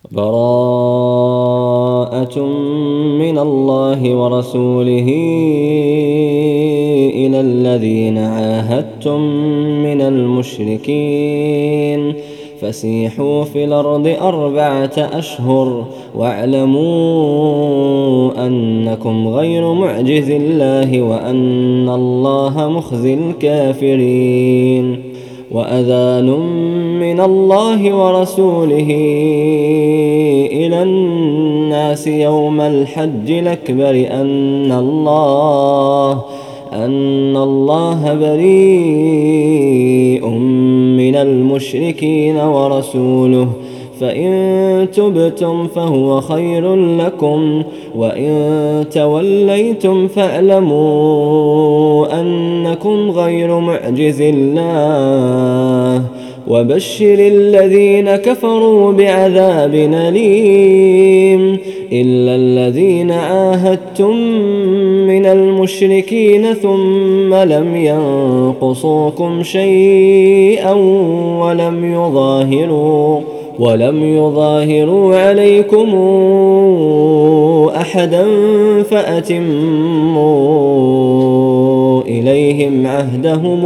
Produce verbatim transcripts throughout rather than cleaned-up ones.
براءة من الله ورسوله إلى الذين عاهدتم من المشركين فسيحوا في الأرض أربعة أشهر واعلموا أنكم غير معجز الله وأن الله مخزي الكافرين. وأذان من الله ورسوله إلى الناس يوم الحج الأكبر أن الله أن الله بريء من المشركين ورسوله فإن تبتم فهو خير لكم وإن توليتم فاعلموا أنكم غير معجز الله وبشر الذين كفروا بعذاب أليم إلا الذين عاهدتم من المشركين ثم لم ينقصوكم شيئا ولم يظاهروا ولم يظاهروا عليكم أحدا فأتموا إليهم عهدهم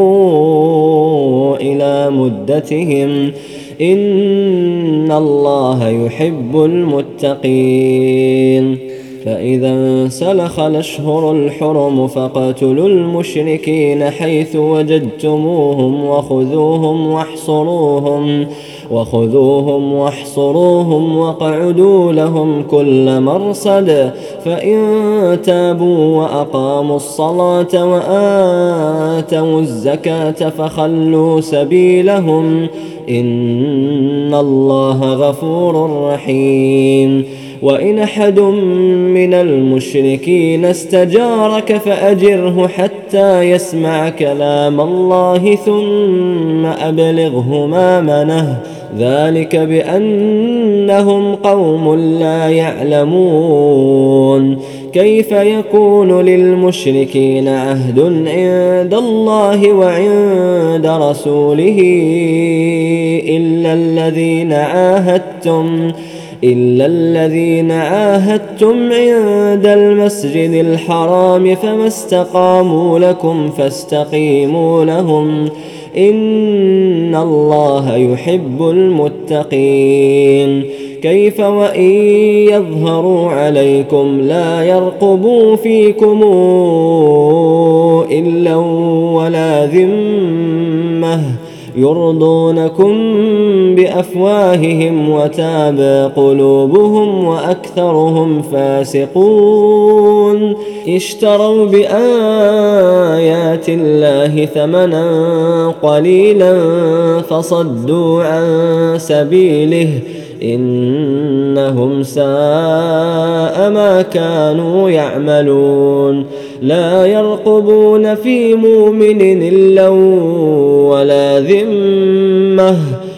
إلى مدتهم إن الله يحب المتقين. فإذا انسلخ الأشهر الحرم فاقتلوا المشركين حيث وجدتموهم وخذوهم واحصروهم وخذوهم واحصروهم واقعدوا لهم كل مرصد فإن تابوا وأقاموا الصلاة وآتوا الزكاة فخلوا سبيلهم إن الله غفور رحيم. وإن أحد من المشركين استجارك فأجره حتى يسمع كلام الله ثم أبلغه مأمنه ذلك بأنهم قوم لا يعلمون. كيف يكون للمشركين عهد عند الله وعند رسوله إلا الذين عاهدتم إلا الذين عاهدتم عند المسجد الحرام فما استقاموا لكم فاستقيموا لهم إن الله يحب المتقين. كيف وإن يظهروا عليكم لا يرقبوا فيكم إلا ولا ذمة يرضونكم بأفواههم وتابى قلوبهم وأكثرهم فاسقون. اشتروا بآيات الله ثمنا قليلا فصدوا عن سبيله إنهم ساء ما كانوا يعملون. لا يرقبون في مؤمن إلا ولا ذمة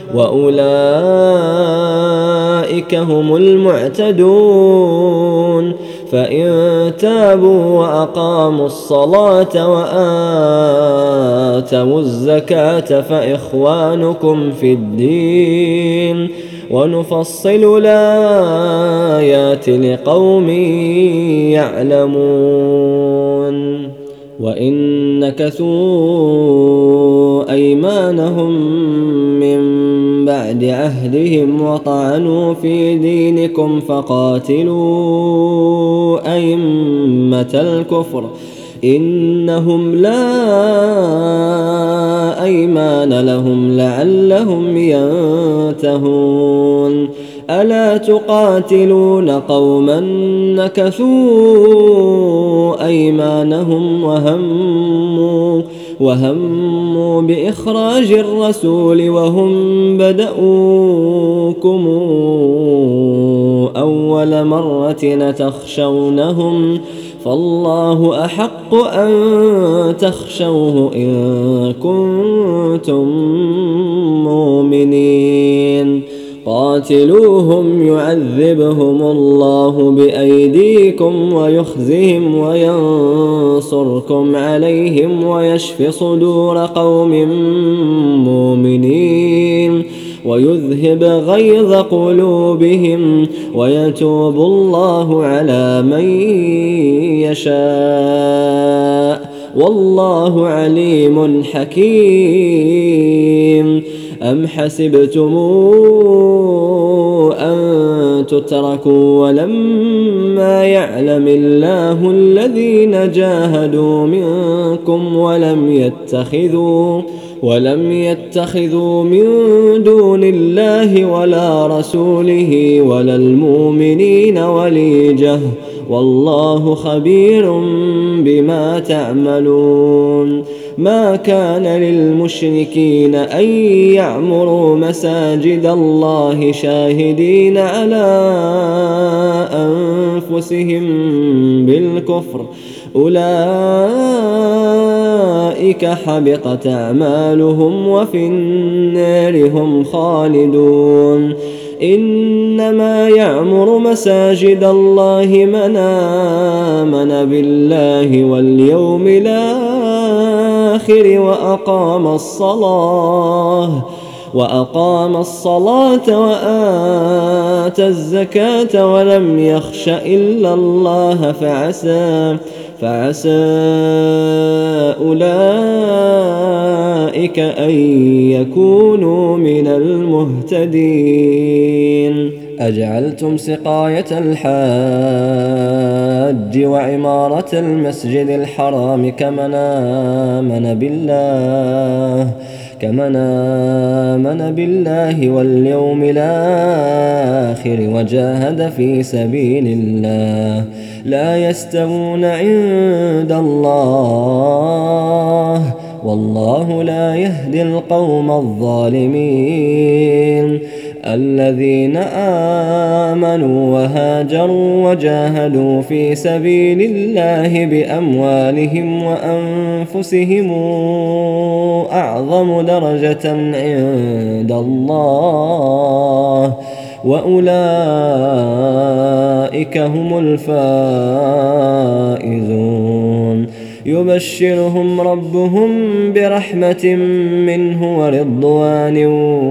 وأولئك هم المعتدون. فإن تابوا وأقاموا الصلاة وآتوا الزكاة فإخوانكم في الدين ونفصل الآيات لقوم يعلمون. وإن نكثوا أيمانهم من بعد عهدهم وطعنوا في دينكم فقاتلوا أئمة الكفر إنهم لا أيمان لهم لعلهم ينتهون. ألا تقاتلون قوما نكثوا أيمانهم وهموا وهموا بإخراج الرسول وهم بدؤوكم أول مرة تخشونهم فالله أحق أن تخشوه إن كنتم مؤمنين. قاتلوهم يعذبهم الله بأيديكم ويخزهم وينصركم عليهم ويشف صدور قوم مؤمنين ويذهب غيظ قلوبهم ويتوب الله على من يشاء والله عليم حكيم. أم حسبتم أن تتركوا ولما يعلم الله الذين جاهدوا منكم ولم يتخذوا ولم يتخذوا من دون الله ولا رسوله ولا المؤمنين وليجة والله خبير بما تعملون. ما كان للمشركين أن يعمروا مساجد الله شاهدين على أنفسهم بالكفر أولئك حبطت أعمالهم وفي النار هم خالدون. إنما يعمر مساجد الله من آمن بالله واليوم الآخر وأقام الصلاة وأقام الصلاة وآتى الزكاة ولم يخش إلا الله فعسى فعسى أولئك أن يكونوا من المهتدين. أجعلتم سقاية الحاج وعمارة المسجد الحرام كمن آمن بالله كمن آمن بالله واليوم الآخر وجاهد في سبيل الله لا يستوون عند الله والله لا يهدي القوم الظالمين. الذين آمنوا وهاجروا وجاهدوا في سبيل الله بأموالهم وأنفسهم أعظم درجة عند الله وأولئك هم الفائزون. يبشرهم ربهم برحمة منه ورضوان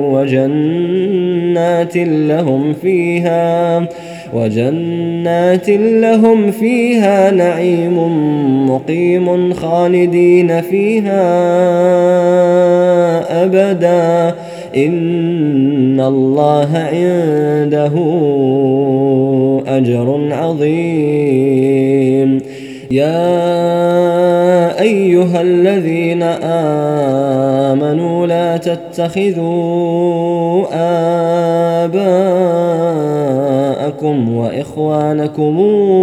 وجنات لهم فيها وجنات لهم فيها نعيم مقيم خالدين فيها أبدا إن الله عنده أجر عظيم. يا أيها الذين آمنوا لا تتخذوا آباءكم وإخوانكم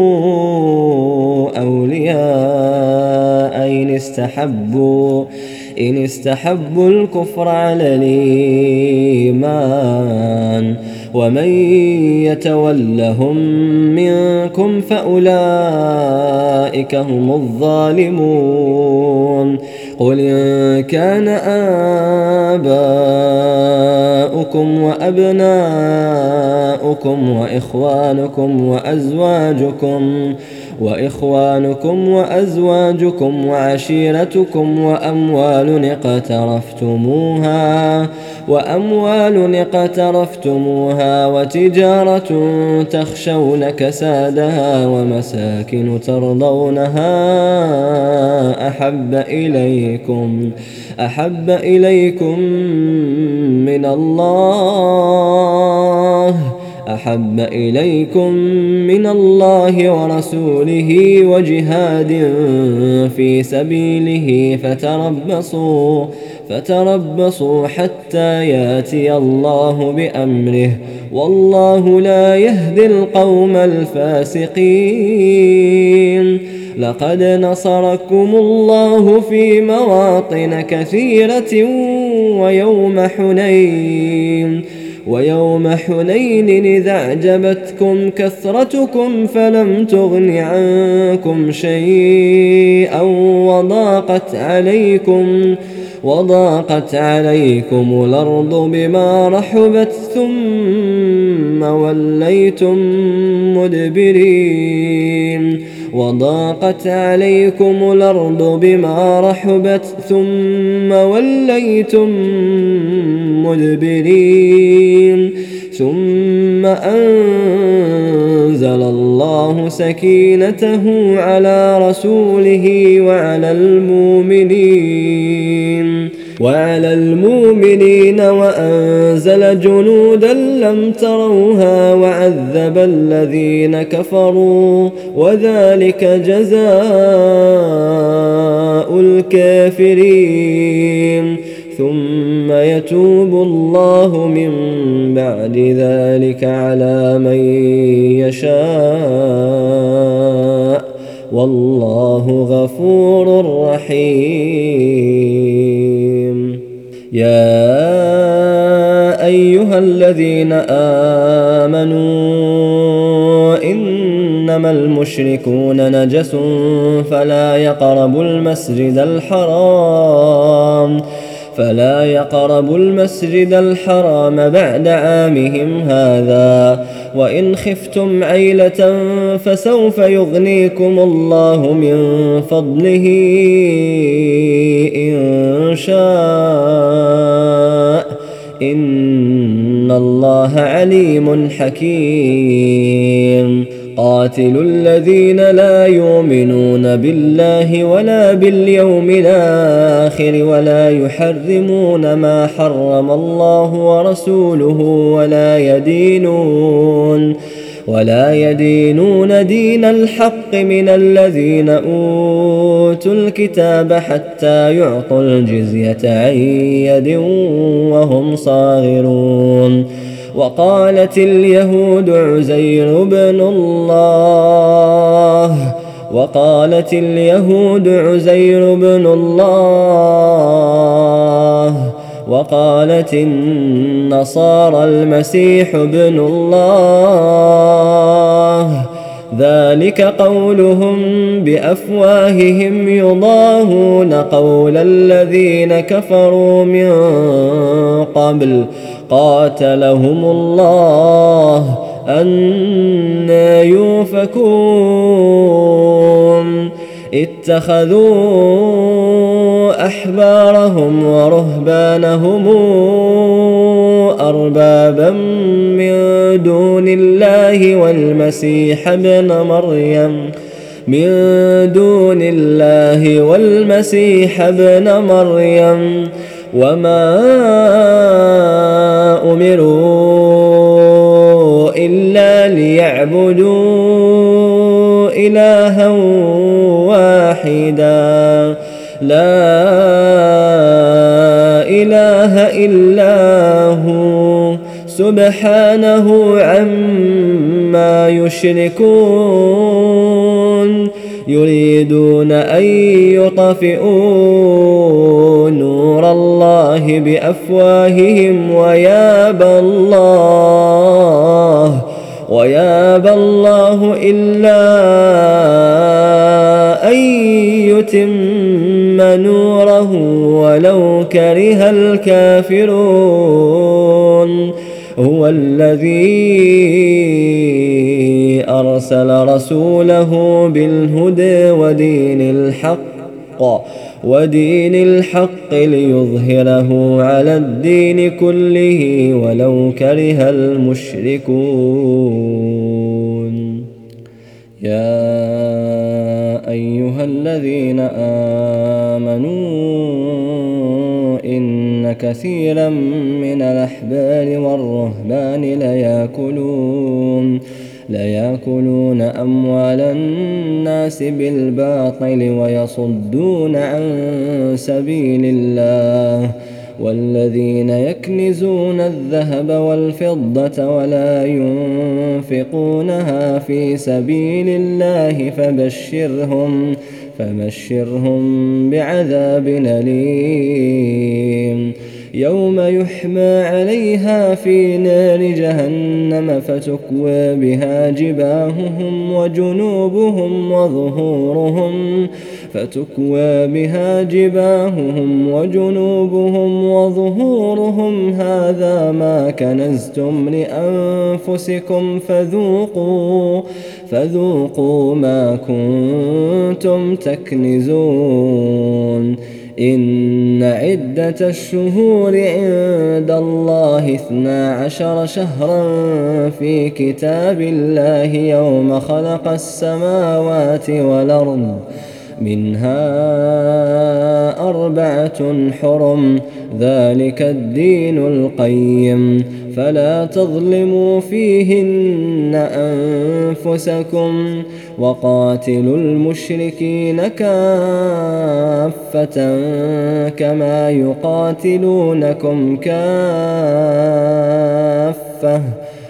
أولياء إن استحبوا إن استحبوا الكفر على الإيمان ومن يتولهم منكم فأولئك هم الظالمون. قل إن كان آباؤكم وأبناؤكم وإخوانكم وأزواجكم وإخوانكم وأزواجكم وعشيرتكم وأموال اقترفتموها وأموال اقترفتموها وتجارة تخشون كسادها ومساكن ترضونها أحب إليكم أحب إليكم من الله أحب إليكم من الله ورسوله وجهاد في سبيله فتربصوا فتربصوا حتى يأتي الله بأمره والله لا يهدي القوم الفاسقين. لقد نصركم الله في مواطن كثيرة ويوم حنين ويوم حنين إذا أعجبتكم كثرتكم فلم تغن عنكم شيئا وضاقت عليكم وضاقت عليكم الأرض بما رحبت ثم وليتم مدبرين وضاقت عليكم الأرض بما رحبت ثم وليتم مدبرين ثم أنزل الله سكينته على رسوله وعلى المؤمنين وعلى المؤمنين وأنزل جنودا لم تروها وعذب الذين كفروا وذلك جزاء الكافرين ثم يتوب الله من بعد ذلك على من يشاء والله غفور رحيم. يا أيها الذين آمنوا إنما المشركون نجس فلا يقربوا المسجد الحرام فلا يقربوا المسجد الحرام بعد عامهم هذا وإن خفتم عيلة فسوف يغنيكم الله من فضله إن شاء إن الله عليم حكيم. قاتلوا الذين لا يؤمنون بالله ولا باليوم الآخر ولا يحرمون ما حرم الله ورسوله ولا يدينون ولا يدينون دين الحق من الذين أوتوا الكتاب حتى يعطوا الجزية عن يد وهم صاغرون. وقالت اليهود عزير بن الله وقالت اليهود عزير بن الله وقالت النصارى المسيح ابن الله ذلك قولهم بأفواههم يضاهون قول الذين كفروا من قبل قاتلهم الله أنى يؤفكون. اتخذوا أحبارهم ورهبانهم أربابا من دون الله والمسيح ابن مريم من دون الله والمسيح ابن مريم وما أمروا إلا ليعبدوا إلها واحدا لا إله إلا هو سبحانه عما يشركون. يريدون أن يطفئوا نور الله بأفواههم ويابى الله ويابى الله إلا أن يتم نوره ولو كره الكافرون. هو الذي أرسل رسوله بالهدى ودين الحق ودين الحق ليظهره على الدين كله ولو كره المشركون. يا أيها الذين آمنوا إن كثيرا من الأحبار والرهبان ليأكلون ليأكلون أموال الناس بالباطل ويصدون عن سبيل الله والذين يكنزون الذهب والفضة ولا ينفقونها في سبيل الله فبشرهم فبشرهم بعذاب أليم. يوم يحمى عليها في نار جهنم فتكوى بها جباههم وجنوبهم وظهورهم فتكوى بها جباههم وجنوبهم وظهورهم هذا ما كنزتم لأنفسكم فذوقوا فذوقوا ما كنتم تكنزون إن عدة الشهور عند الله اثنا عشر شهرا في كتاب الله يوم خلق السماوات والأرض منها أربعة حرم ذلك الدين القيم فلا تظلموا فيهن أنفسكم وقاتلوا المشركين كافة كما يقاتلونكم كافة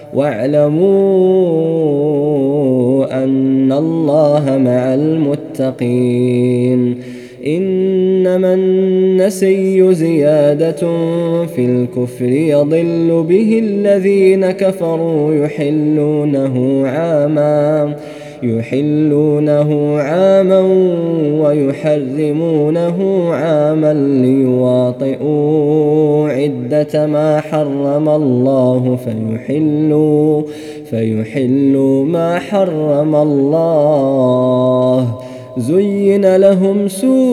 واعلموا أن الله مع المتقين إنما النسي زيادة في الكفر يضل به الذين كفروا يحلونه عاما يحلونه عاما ويحرمونه عاما ليواطئوا عدة ما حرم الله فيحلوا فيحلوا ما حرم الله زين لهم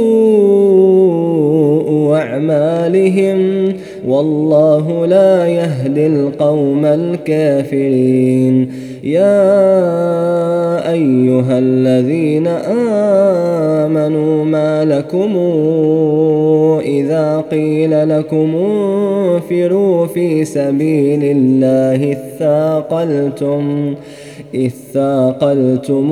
سوء أعمالهم والله لا يهدي القوم الكافرين يا أيها الذين آمنوا ما لكم إذا قيل لكم انفروا في سبيل الله اثاقلتم اثاقلتم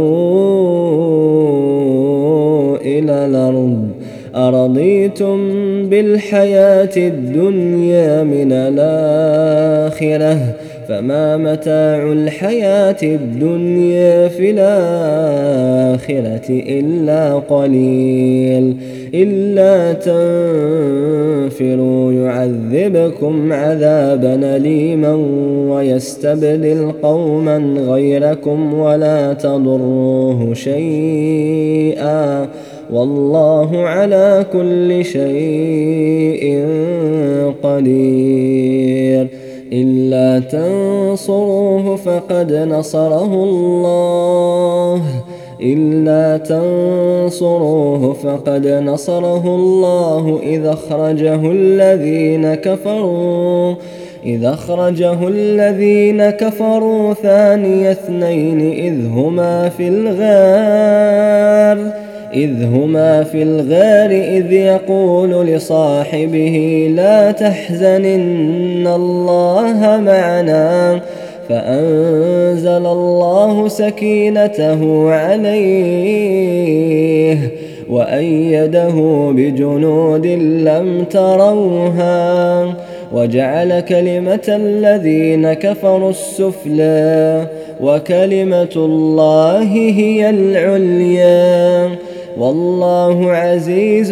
إلى الأرض أرضيتم بالحياة الدنيا من الآخرة فما متاع الحياة الدنيا في الآخرة إلا قليل إلا تنفروا يعذبكم عذابا أليما ويستبدل قوما غيركم ولا تضروه شيئا والله على كل شيء قدير إلا تنصروه فقد نصره الله إلا تنصروه فقد نصره الله إذا أخرجه الذين كفروا إذا أخرجه الذين كفروا ثاني اثنين إذ هما في الغار إذ هما في الغار إذ يقول لصاحبه لا تحزن إن الله معنا فأنزل الله سكينته عليه وأيده بجنود لم تروها وجعل كلمة الذين كفروا السفلى وكلمة الله هي العليا والله عزيز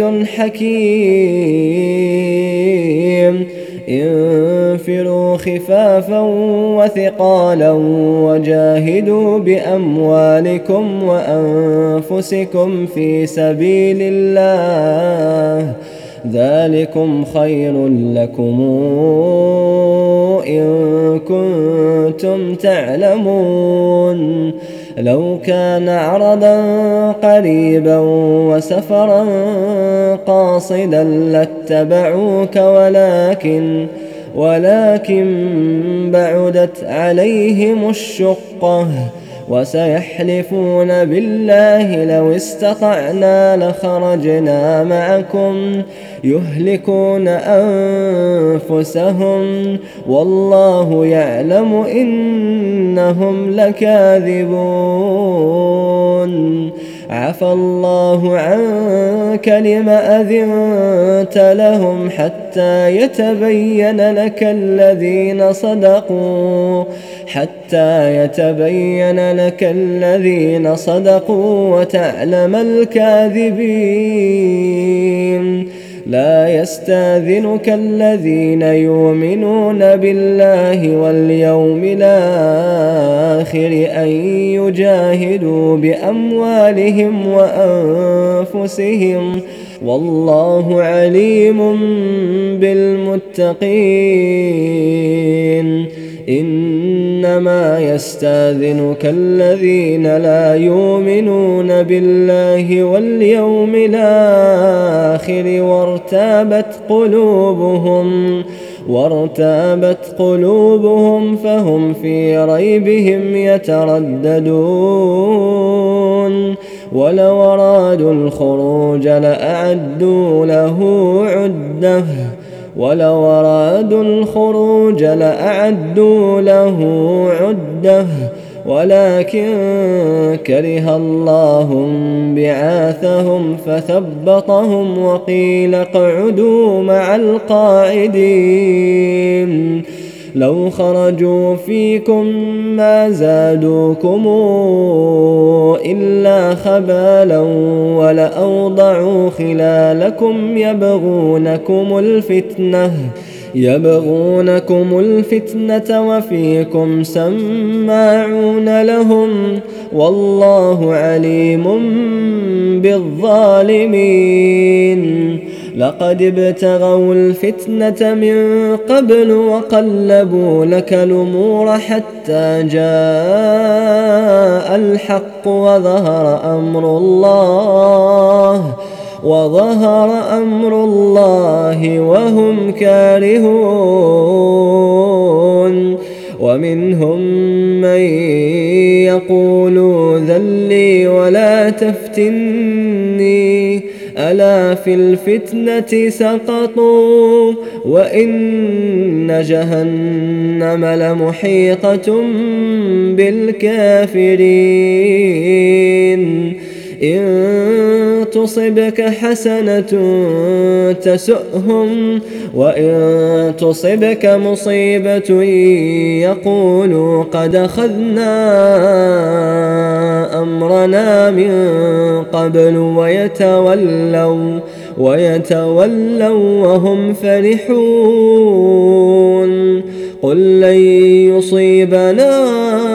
حكيم انفروا خفافا وثقالا وجاهدوا بأموالكم وأنفسكم في سبيل الله ذلكم خير لكم إن كنتم تعلمون لو كان عرضا قريبا وسفرا قاصدا لاتبعوك ولكن ولكن بعدت عليهم الشقة وسيحلفون بالله لو استطعنا لخرجنا معكم يهلكون أنفسهم والله يعلم إنهم لكاذبون عفى الله عنك لم أذنت لهم حتى يتبين لك الذين صدقوا حتى يتبين لك الذين صدقوا وتعلم الكاذبين لا يستأذنك الذين يؤمنون بالله واليوم الآخر أن يجاهدوا بأموالهم وأنفسهم والله عليم بالمتقين. إنما يستأذنك الذين لا يؤمنون بالله واليوم الآخر وارتابت قلوبهم وارتابت قلوبهم فهم في ريبهم يترددون. ولو أرادوا الخروج لأعدوا له عدة ولو أرادوا الخروج لأعدوا له عدة ولكن كره الله بعاثهم فثبطهم وقيل اقعدوا مع القاعدين. لو خرجوا فيكم ما زادوكم إلا خبالا ولأوضعوا خلالكم يبغونكم الفتنة يبغونكم الفتنة وفيكم سماعون لهم والله عليم بالظالمين. لقد ابتغوا الفتنة من قبل وقلبوا لك الأمور حتى جاء الحق وظهر أمر الله وظهر أمر الله وهم كارهون. ومنهم من يقول ذل لي ولا تفتني ألا في الفتنة سقطوا وإن جهنم لمحيطة بالكافرين. إن تصبك حسنة تسؤهم وإن تصبك مصيبة يقولوا قد أخذنا أمرنا من قبل ويتولوا ويتولوا وهم فرحون. قل لن يصيبنا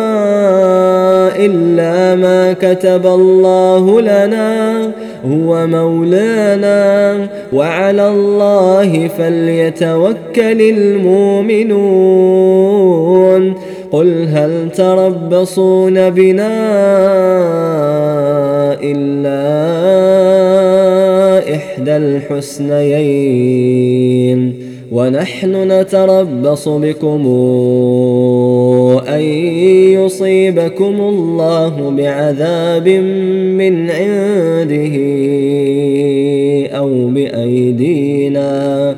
إلا ما كتب الله لنا هو مولانا وعلى الله فليتوكل المؤمنون. قل هل تربصون بنا إلا إحدى الحسنيين ونحن نتربص بكم أن يصيبكم الله بعذاب من عنده أو بأيدينا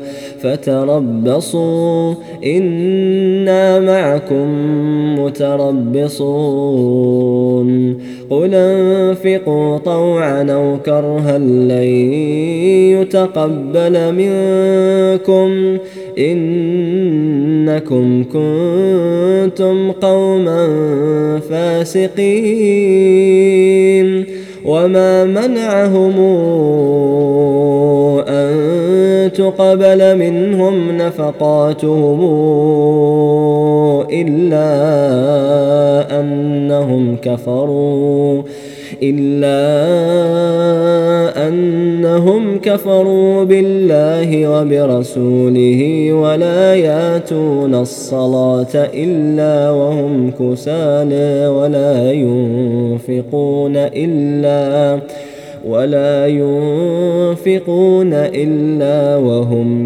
فتربصوا إنا معكم متربصون. قل انفقوا طوعا أو كرها لن يتقبل منكم إنكم كنتم قوما فاسقين. وما منعهم أن تقبل منهم نفقاتهم إلا أنهم كفروا إلا أنهم كفروا بالله وبرسوله ولا يأتون الصلاة إلا وهم كسالى ولا ينفقون إلا ولا ينفقون إلا وهم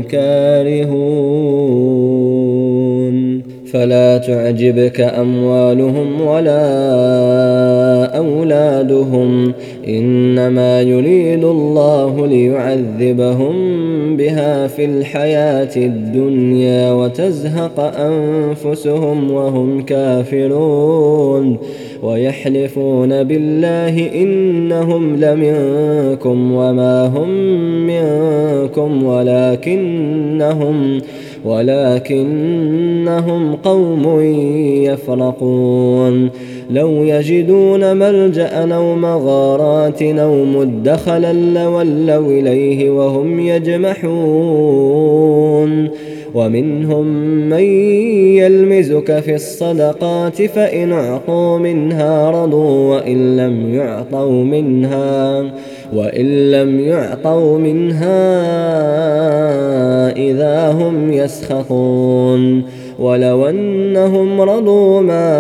كارهون. فلا تعجبك أموالهم ولا أولادهم إنما يريد الله ليعذبهم بها في الحياة الدنيا وتزهق أنفسهم وهم كافرون. ويحلفون بالله إنهم لمنكم وما هم منكم ولكنهم ولكنهم قوم يفرقون لو يجدون ملجأ أو مغارات أو مدخلا لولوا إليه وهم يجمحون ومنهم من يلمزك في الصدقات فإن أعطوا منها رضوا وإن لم يعطوا منها وإن لم يعطوا منها إذا هم يسخطون ولو أنهم رضوا ما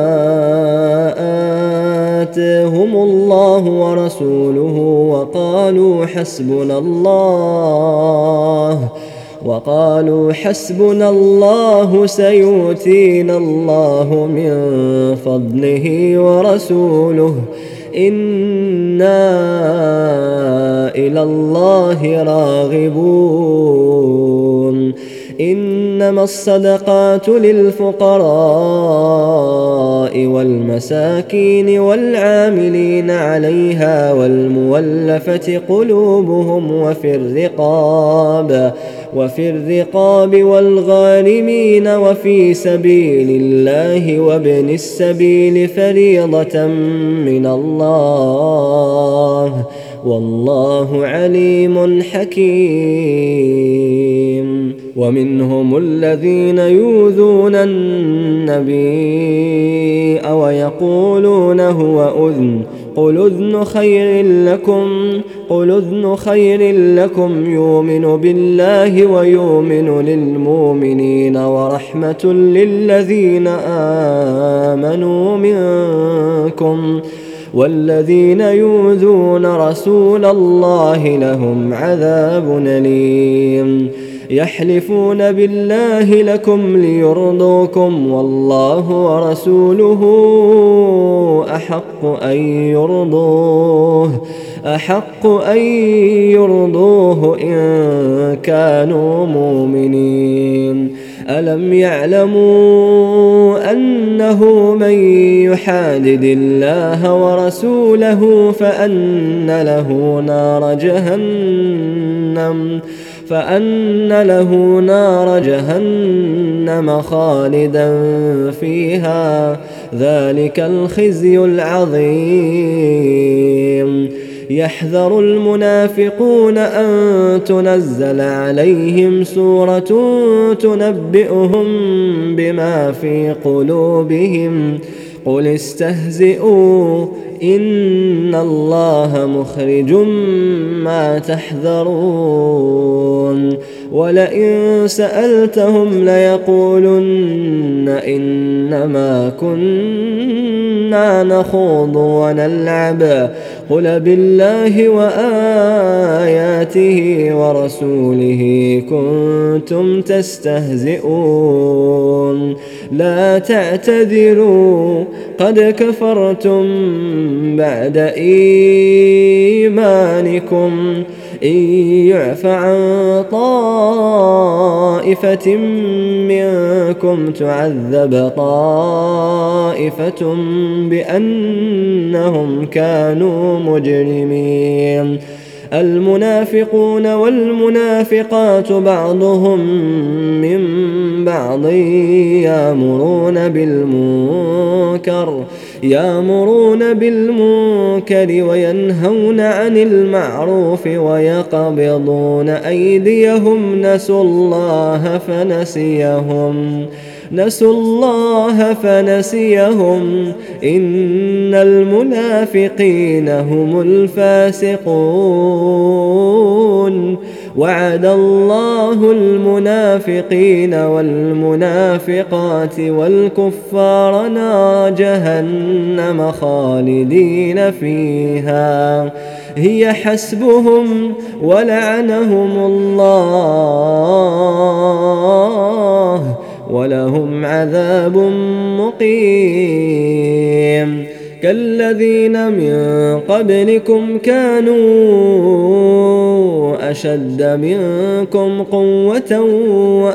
آتاهم الله ورسوله وقالوا حسبنا الله وقالوا حسبنا الله سيؤتينا الله من فضله ورسوله إنا إلى الله راغبون إنما الصدقات للفقراء والمساكين والعاملين عليها والمولفة قلوبهم وفي الرقاب وفي الرقاب والغارمين وفي سبيل الله وابن السبيل فريضة من الله والله عليم حكيم. ومنهم الذين يؤذون النبي ويقولون هو أذن قل أذن خير لكم قل أذن خير لكم يؤمن بالله ويؤمن للمؤمنين ورحمة للذين آمنوا منكم والذين يؤذون رسول الله لهم عذاب أليم. يحلفون بالله لكم ليرضوكم والله ورسوله أحق أن يرضوه أحق أن يرضوه إن كانوا مؤمنين. ألم يعلموا أنه من يحادد الله ورسوله فأن له نار جهنم فأن له نار جهنم خالدا فيها ذلك الخزي العظيم. يحذر المنافقون أن تنزل عليهم سورة تنبئهم بما في قلوبهم قل استهزئوا إن الله مخرج ما تحذرون. ولئن سألتهم ليقولن إنما كنا نخوض ونلعب قل بالله وآياته ورسوله كنتم تستهزئون لا تعتذروا قد كفرتم بعد إيمانكم إن يعف عن طائفة منكم تعذب طائفة بأنهم كانوا مجرمين. المنافقون والمنافقات بعضهم من بعض يأمرون بالمنكر يأمرون بالمنكر وينهون عن المعروف ويقبضون أيديهم نسوا الله فنسيهم نسوا الله فنسيهم إن المنافقين هم الفاسقون. وعد الله المنافقين والمنافقات والكفار نار جهنم خالدين فيها هي حسبهم ولعنهم الله ولهم عذاب مقيم. كالذين من قبلكم كانوا أشد منكم قوة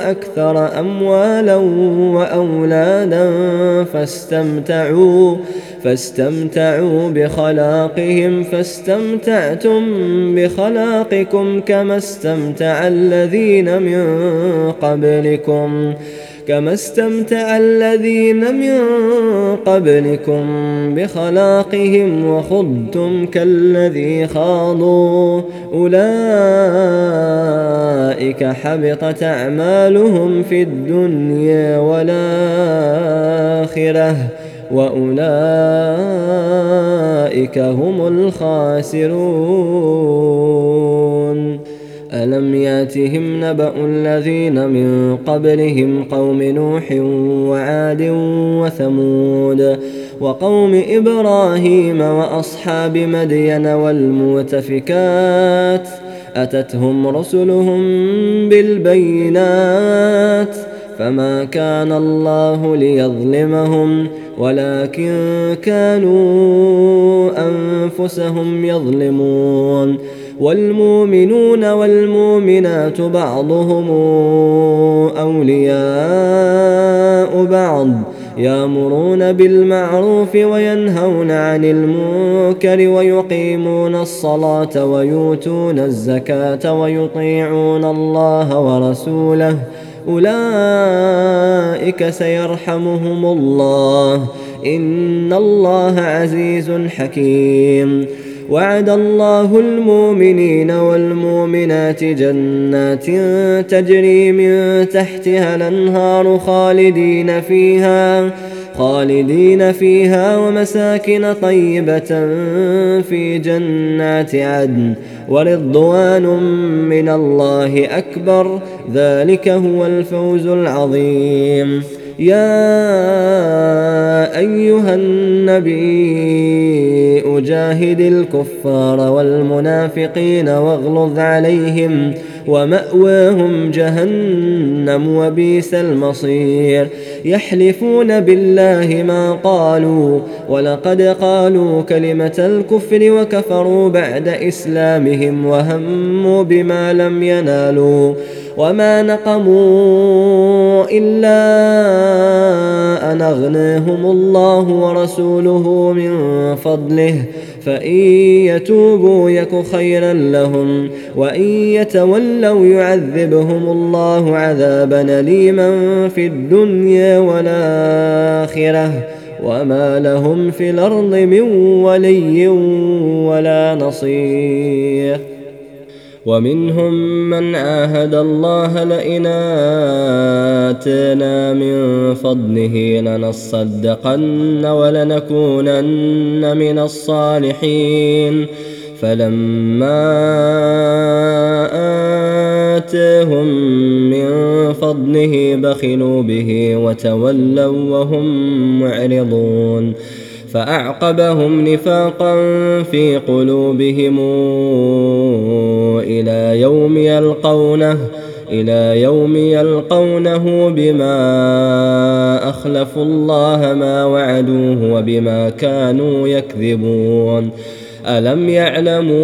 وأكثر أموالا وأولادا فاستمتعوا فاستمتعوا بخلاقهم فاستمتعتم بخلاقكم كما استمتع الذين من قبلكم كما استمتع الذين من قبلكم بخلاقهم وخضتم كالذي خاضوا أولئك حبطت أعمالهم في الدنيا والآخرة وأولئك هم الخاسرون. ألم ياتهم نبأ الذين من قبلهم قوم نوح وعاد وثمود وقوم إبراهيم وأصحاب مدين والمؤتفكات أتتهم رسلهم بالبينات فما كان الله ليظلمهم ولكن كانوا أنفسهم يظلمون. والمؤمنون والمؤمنات بعضهم أولياء بعض يأمرون بالمعروف وينهون عن المنكر ويقيمون الصلاة ويؤتون الزكاة ويطيعون الله ورسوله أولئك سيرحمهم الله إن الله عزيز حكيم. وعد الله المؤمنين والمؤمنات جنات تجري من تحتها الأنهار خالدين فيها خالدين فيها ومساكن طيبة في جنات عدن ورضوان من الله أكبر ذلك هو الفوز العظيم. يا أيها النبي أجاهد الكفار والمنافقين واغلظ عليهم ومأواهم جهنم وبئس المصير. يحلفون بالله ما قالوا ولقد قالوا كلمة الكفر وكفروا بعد إسلامهم وهموا بما لم ينالوا وما نقموا إلا أن أغناهم الله ورسوله من فضله فإن يتوبوا يك خيرا لهم وإن يتولوا يعذبهم الله عذابا أليما في الدنيا والآخرة وما لهم في الأرض من ولي ولا نصير. ومنهم من عاهد الله لئن آتانا من فضله لنصدقن ولنكونن من الصالحين فلما آتاهم من فضله بخلوا به وتولوا وهم معرضون. فأعقبهم نفاقا في قلوبهم إلى يوم يلقونه إلى يوم يلقونه بما أخلفوا الله ما وعدوه وبما كانوا يكذبون. ألم يعلموا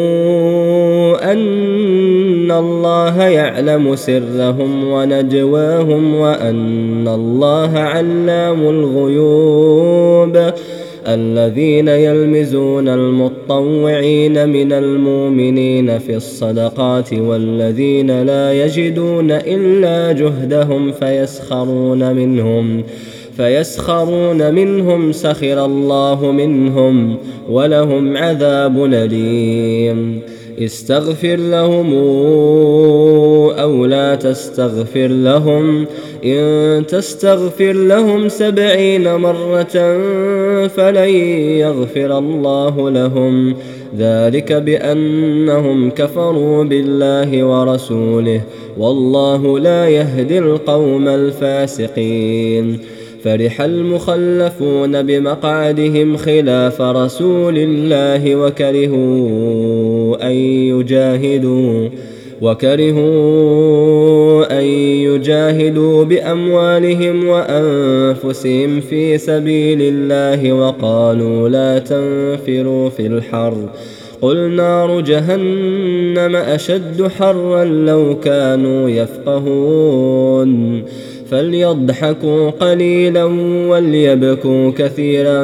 أن الله يعلم سرهم ونجواهم وأن الله علام الغيوب. الذين يلمزون المطوعين من المؤمنين في الصدقات والذين لا يجدون إلا جهدهم فيسخرون منهم فيسخرون منهم سخر الله منهم ولهم عذاب أليم. استغفر لهم أو لا تستغفر لهم إن تستغفر لهم سبعين مرة فلن يغفر الله لهم ذلك بأنهم كفروا بالله ورسوله والله لا يهدي القوم الفاسقين. فرح المخلفون بمقعدهم خلاف رسول الله وكرهوا أن يجاهدوا وكرهوا أن يجاهدوا بأموالهم وأنفسهم في سبيل الله وقالوا لا تنفروا في الحر قل نار جهنم أشد حرا لو كانوا يفقهون. فليضحكوا قليلا وليبكوا كثيرا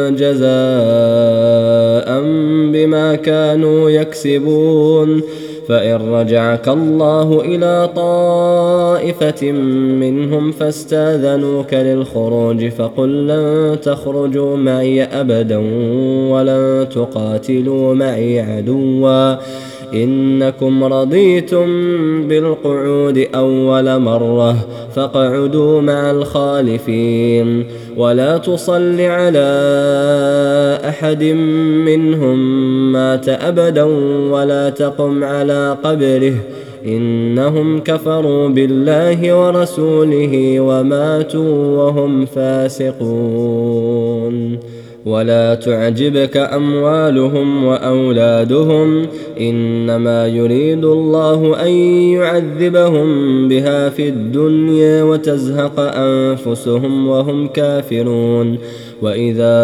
جزاء بما كانوا يكسبون. فإن رجعك الله إلى طائفة منهم فاستاذنوك للخروج فقل لن تخرجوا معي أبدا ولن تقاتلوا معي عدوا إنكم رضيتم بالقعود أول مرة فاقعدوا مع الخالفين ولا تصل على أحد منهم مات أبدا ولا تقم على قبره إنهم كفروا بالله ورسوله وماتوا وهم فاسقون. ولا تعجبك أموالهم وأولادهم إنما يريد الله أن يعذبهم بها في الدنيا وتزهق أنفسهم وهم كافرون. وإذا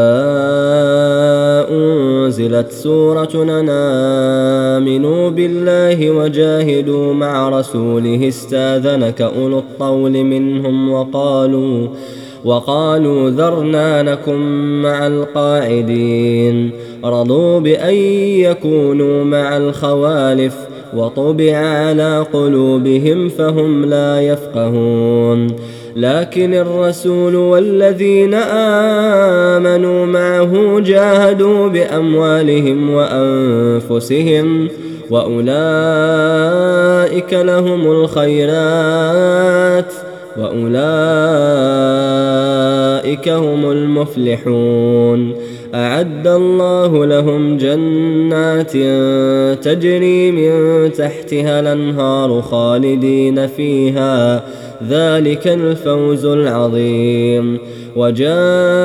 أنزلت سورة أن آمنوا بالله وجاهدوا مع رسوله استاذنك أولو الطول منهم وقالوا وقالوا ذرنا نكن مع القاعدين رضوا بأن يكونوا مع الخوالف وطبع على قلوبهم فهم لا يفقهون. لكن الرسول والذين آمنوا معه جاهدوا بأموالهم وأنفسهم وأولئك لهم الخيرات وأولئك هم المفلحون. أعد الله لهم جنات تجري من تحتها الأنهار خالدين فيها ذلك الفوز العظيم. وجاء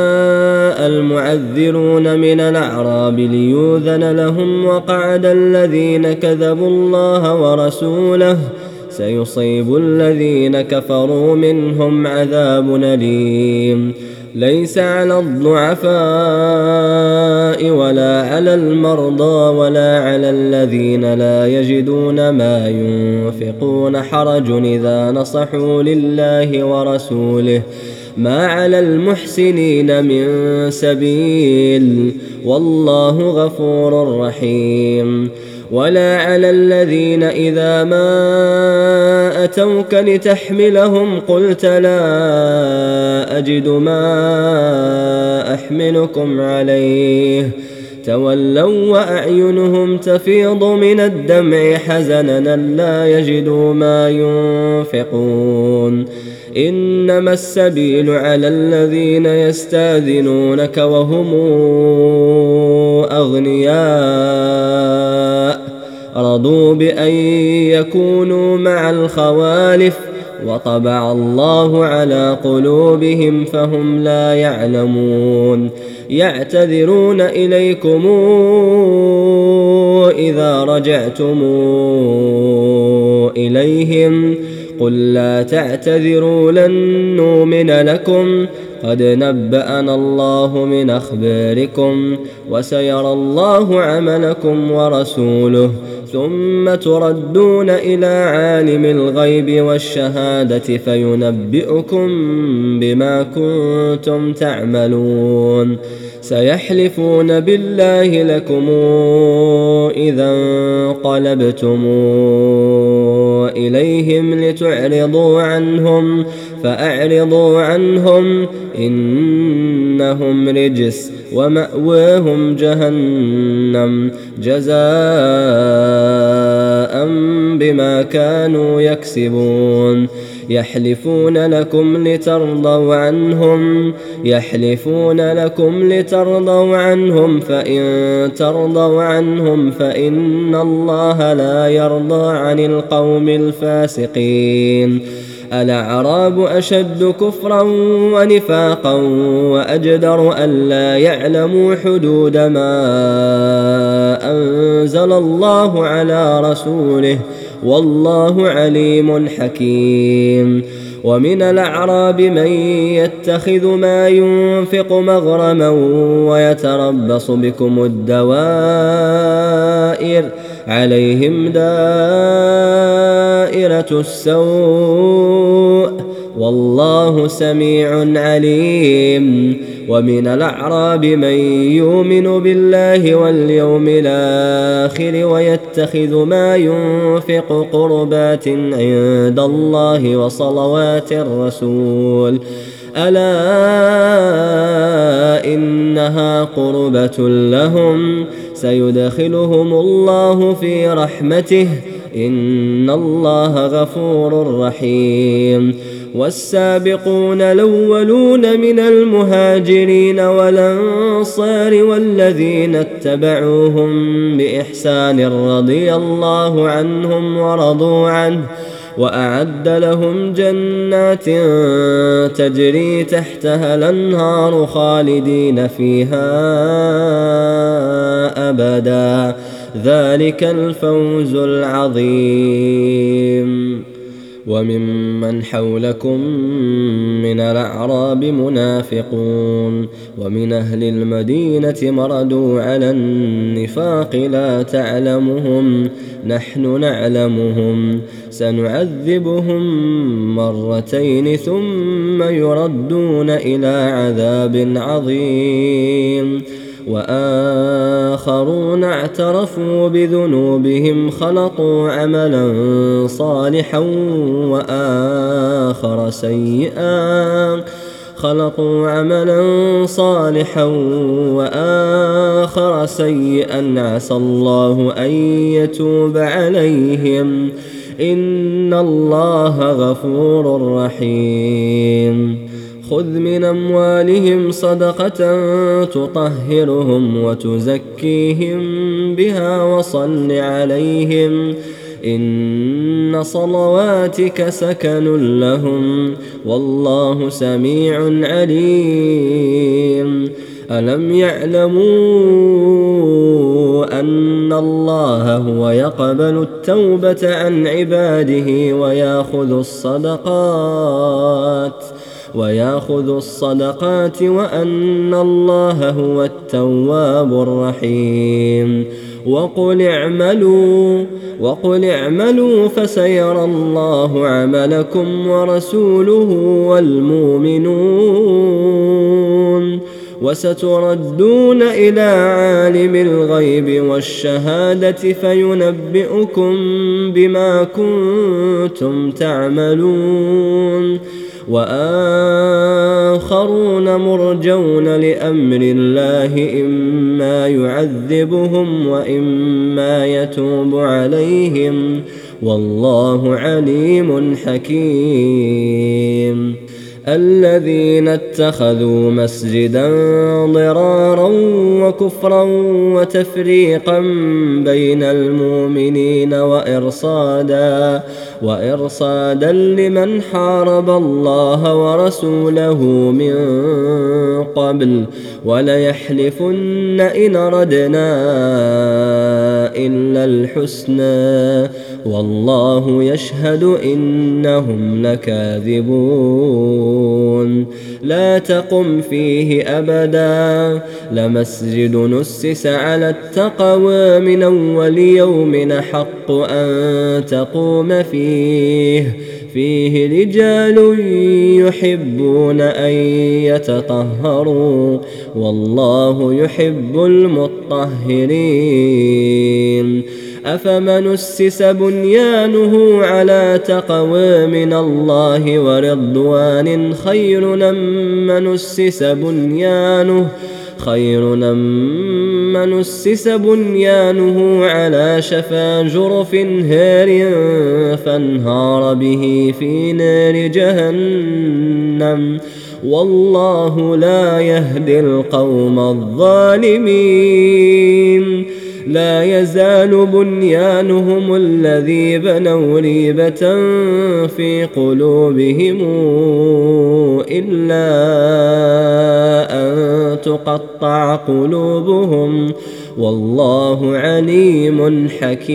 المعذرون من الأعراب ليؤذن لهم وقعد الذين كذبوا الله ورسوله سيصيب الذين كفروا منهم عذاب أليم. ليس على الضعفاء ولا على المرضى ولا على الذين لا يجدون ما ينفقون حرج إذا نصحوا لله ورسوله ما على المحسنين من سبيل والله غفور رحيم. ولا على الذين إذا ما أتوك لتحملهم قلت لا أجد ما أحملكم عليه تولوا وأعينهم تفيض من الدمع حزنا لا يجدوا ما ينفقون. إنما السبيل على الذين يستاذنونك وهم أغنياء رضوا بأن يكونوا مع الخوالف وطبع الله على قلوبهم فهم لا يعلمون. يعتذرون إليكم إذا رجعتم إليهم قل لا تعتذروا لن نؤمن لكم قد نبأنا الله من أخباركم وسيرى الله عملكم ورسوله ثم تردون إلى عالم الغيب والشهادة فينبئكم بما كنتم تعملون. سيحلفون بالله لكم إذا انقلبتم إليهم لتعرضوا عنهم فأعرضوا عنهم إنهم رجس ومأواهم جهنم جزاء بما كانوا يكسبون. يحلفون لكم لترضوا عنهم يحلفون لكم لترضوا عنهم فإن ترضوا عنهم فإن الله لا يرضى عن القوم الفاسقين. الأعراب أشد كفرا ونفاقا وأجدر ألا يعلموا حدود ما أنزل الله على رسوله والله عليم حكيم. ومن الأعراب من يتخذ ما ينفق مغرما ويتربص بكم الدوائر عليهم دائرة السوء والله سميع عليم. ومن الأعراب من يؤمن بالله واليوم الآخر ويتخذ ما ينفق قربات عند الله وصلوات الرسول ألا إنها قربة لهم سيدخلهم الله في رحمته إن الله غفور رحيم. والسابقون الأولون من المهاجرين والأنصار والذين اتبعوهم بإحسان رضي الله عنهم ورضوا عنه وأعد لهم جنات تجري تحتها الأنهار خالدين فيها أبدا ذلك الفوز العظيم. وممن حولكم من الأعراب منافقون ومن أهل المدينة مردوا على النفاق لا تعلمهم نحن نعلمهم سنعذبهم مرتين ثم يردون إلى عذاب عظيم. وآخرون اعترفوا بذنوبهم خلطوا عملا صالحا وآخر سيئا خلطوا عملا صالحا وآخر سيئا عسى الله أن يتوب عليهم إن الله غفور رحيم. خذ من أموالهم صدقة تطهرهم وتزكيهم بها وصل عليهم إن صلواتك سكن لهم والله سميع عليم. ألم يعلموا أن الله هو يقبل التوبة عن عباده ويأخذ الصدقات ويأخذ الصدقات وأن الله هو التواب الرحيم. وقل اعملوا وقل اعملوا فسيرى الله عملكم ورسوله والمؤمنون وستردون إلى عالم الغيب والشهادة فينبئكم بما كنتم تعملون. وآخرون مرجون لأمر الله إما يعذبهم وإما يتوب عليهم والله عليم حكيم. الذين اتخذوا مسجدا ضرارا وكفرا وتفريقا بين المؤمنين وإرصادا وإرصادا لمن حارب الله ورسوله من قبل وليحلفن إن أردنا إلا الحسنى والله يشهد إنهم لكاذبون. لا تقم فيه أبدا لمسجد نسس على التقوى من أول يوم حق أن تقوم فيه فيه رجال يحبون أن يتطهروا والله يحب المطهرين. أفمن أسس بنيانه على تقوى من الله ورضوان خير أم من أسس بنيانه خير أم من أسس بنيانه على شفا جرف هار فانهار به في نار جهنم والله لا يهدي القوم الظالمين. لا يزال بنيانهم الذي بنوا ريبة في قلوبهم إلا أن تقطع قلوبهم والله عليم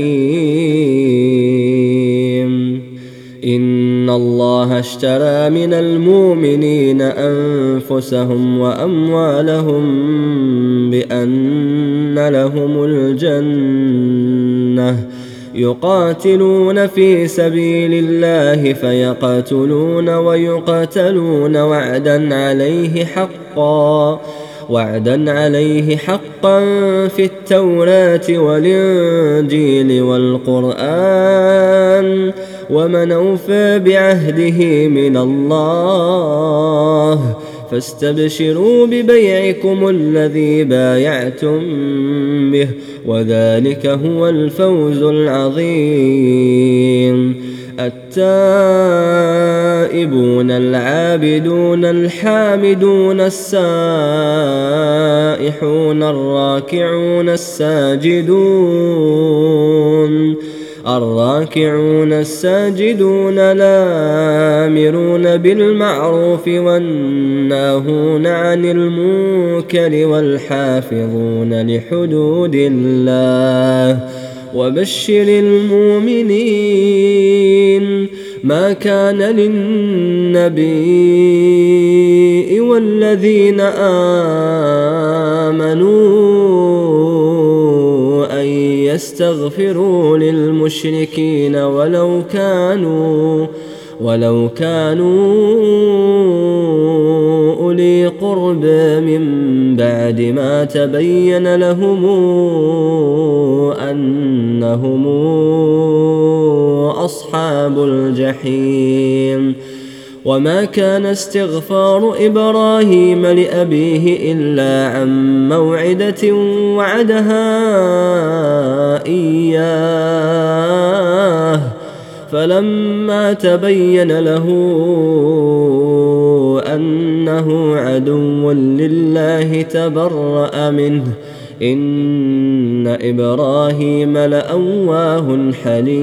حكيم. إن الله اشترى من المؤمنين أنفسهم وأموالهم بأن لهم الجنة يقاتلون في سبيل الله فيقتلون ويقتلون وعدا عليه حقا وعدا عليه حقا في التوراة والإنجيل والقرآن ومن أوفى بعهده من الله فاستبشروا ببيعكم الذي بايعتم به وذلك هو الفوز العظيم. التائبون العابدون الحامدون السائحون الراكعون الساجدون الراكعون الساجدون الآمرون بالمعروف والناهون عن المنكر والحافظون لحدود الله وبشر المؤمنين. ما كان للنبي والذين آمنوا أن يستغفروا للمشركين ولو كانوا ولو كانوا أولي قرب من بعد ما تبين لهم أنهم أصحاب الجحيم. وما كان استغفار إبراهيم لأبيه إلا عن موعدة وعدها إياه فلما تبين له أنه عدو لله تبرأ منه إن إبراهيم لأواه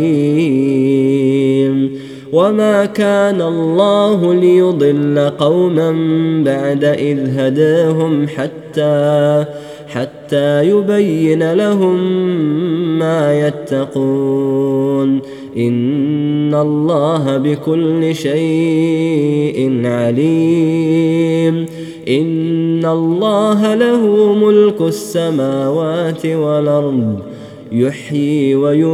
حليم. وما كان الله ليضل قوما بعد إذ هداهم حتى حتى يبين لهم ما يتقون إن الله بكل شيء عليم. إن الله له ملك السماوات والأرض يحيي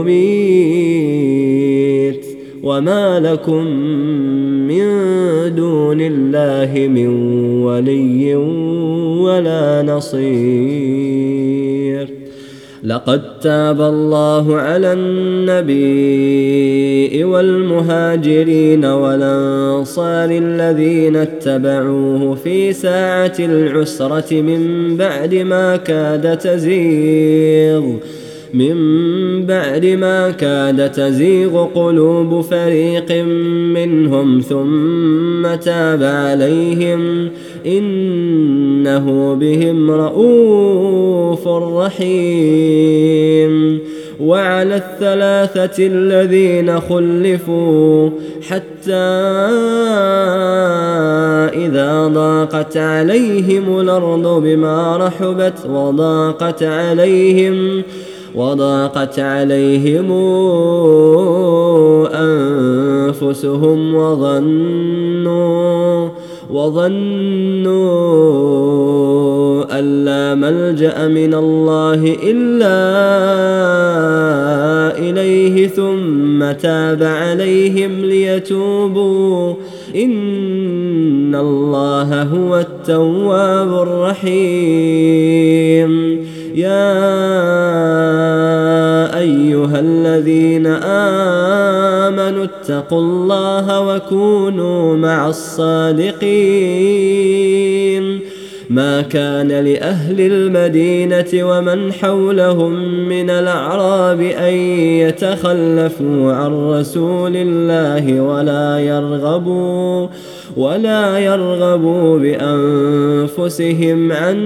ويميت وما لكم من دون الله من ولي ولا نصير. لقد تاب الله على النبي والمهاجرين والأنصار الذين اتبعوه في ساعة العسرة من بعد ما كاد تزيغ من بعد ما كاد تزيغ قلوب فريق منهم ثم تاب عليهم إنه بهم رءوف رحيم. وعلى الثلاثة الذين خلفوا حتى إذا ضاقت عليهم الأرض بما رحبت وضاقت عليهم وضاقت عليهم أنفسهم وظنوا وظنوا أن لا ملجأ من الله إلا إليه ثم تاب عليهم ليتوبوا إن الله هو التواب الرحيم. يا أيها الذين آمنوا اتقوا الله وكونوا مع الصادقين. ما كان لأهل المدينة ومن حولهم من الأعراب أن يتخلفوا عن رسول الله ولا يرغبوا ولا يرغبوا بأنفسهم عن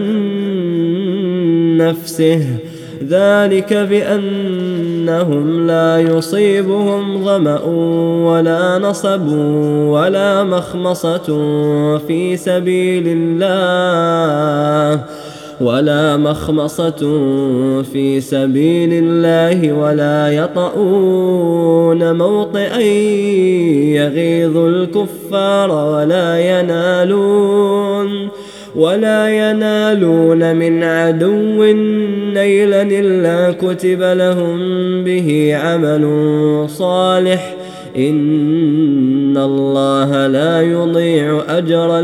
نفسه ذلك بأنهم لا يصيبهم ظمأ ولا نصب ولا مخمصة في سبيل الله ولا مخمصة في سبيل الله ولا يطؤون موطئا يغيظ الكفار ولا ينالون ولا ينالون من عدو نيلا إلا كتب لهم به عمل صالح إن الله لا يضيع أجر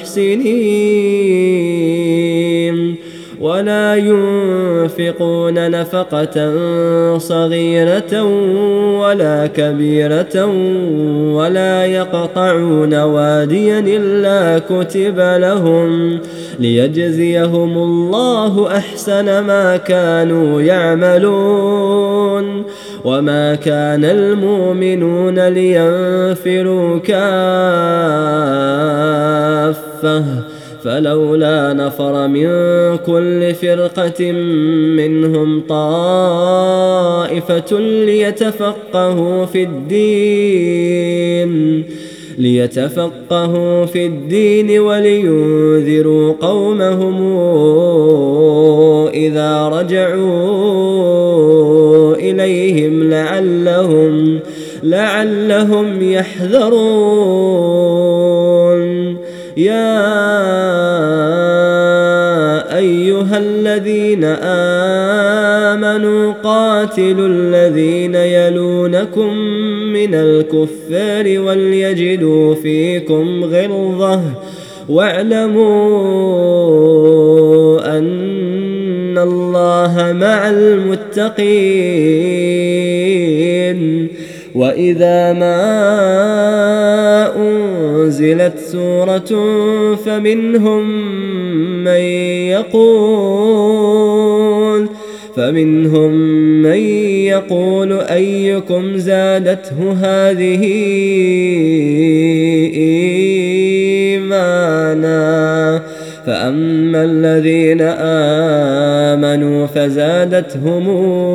المحسنين. ولا ينفقون نفقة صغيرة ولا كبيرة ولا يقطعون واديا إلا كتب لهم ليجزيهم الله أحسن ما كانوا يعملون. وما كان المؤمنون لينفروا كافة فلولا نفر من كل فرقة منهم طائفة ليتفقهوا في الدين ليتفقهوا في الدين ولينذروا قومهم إذا رجعوا إليهم لعلهم لعلهم يحذرون. يا أيها الذين آمنوا قاتلوا الذين يلونكم من الكفار وليجدوا فيكم غلظة واعلموا أن الله مع المتقين. وإذا ما أنزلت سورة فمنهم من يقول فمنهم من يقول أيكم زادته هذه إيمانا فأما الذين آمنوا فزادتهم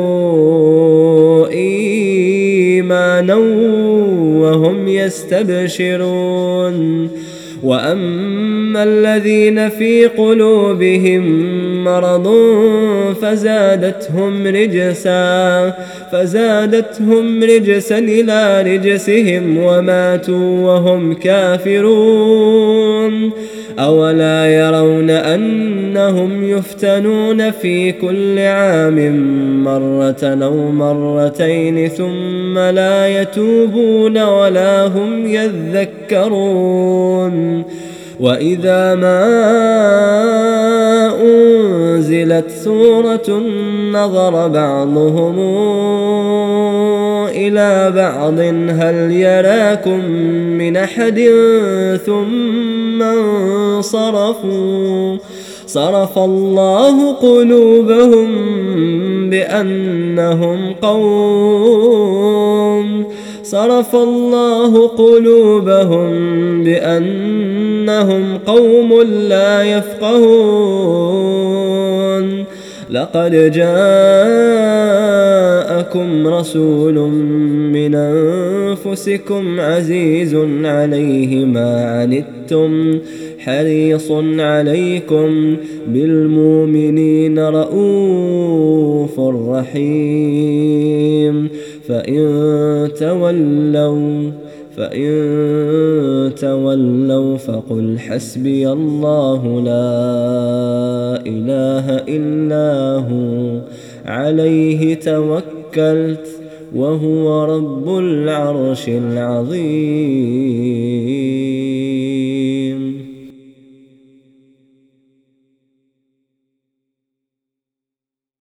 إيمانا وهم يستبشرون. وأما الذين في قلوبهم مرض فزادتهم رجسا فزادتهم رجسا إلى رجسهم وماتوا وهم كافرون. أولا يرون أنهم يفتنون في كل عام مرة أو مرتين ثم لا يتوبون ولا هم يذكرون. وإذا ما أنزلت سورة نظر بعضهم إلى بعض هل يراكم من أحد ثم انصرفوا صرف الله قلوبهم بأنهم قوم صرف الله قلوبهم بأنهم قوم لا يفقهون. لقد جاءكم رسول من أنفسكم عزيز عليه ما عنتم حريص عليكم بالمؤمنين رؤوف رحيم. فإن تولوا فإن تولوا فقل حسبي الله لا إله إلا هو عليه توكلت وهو رب العرش العظيم.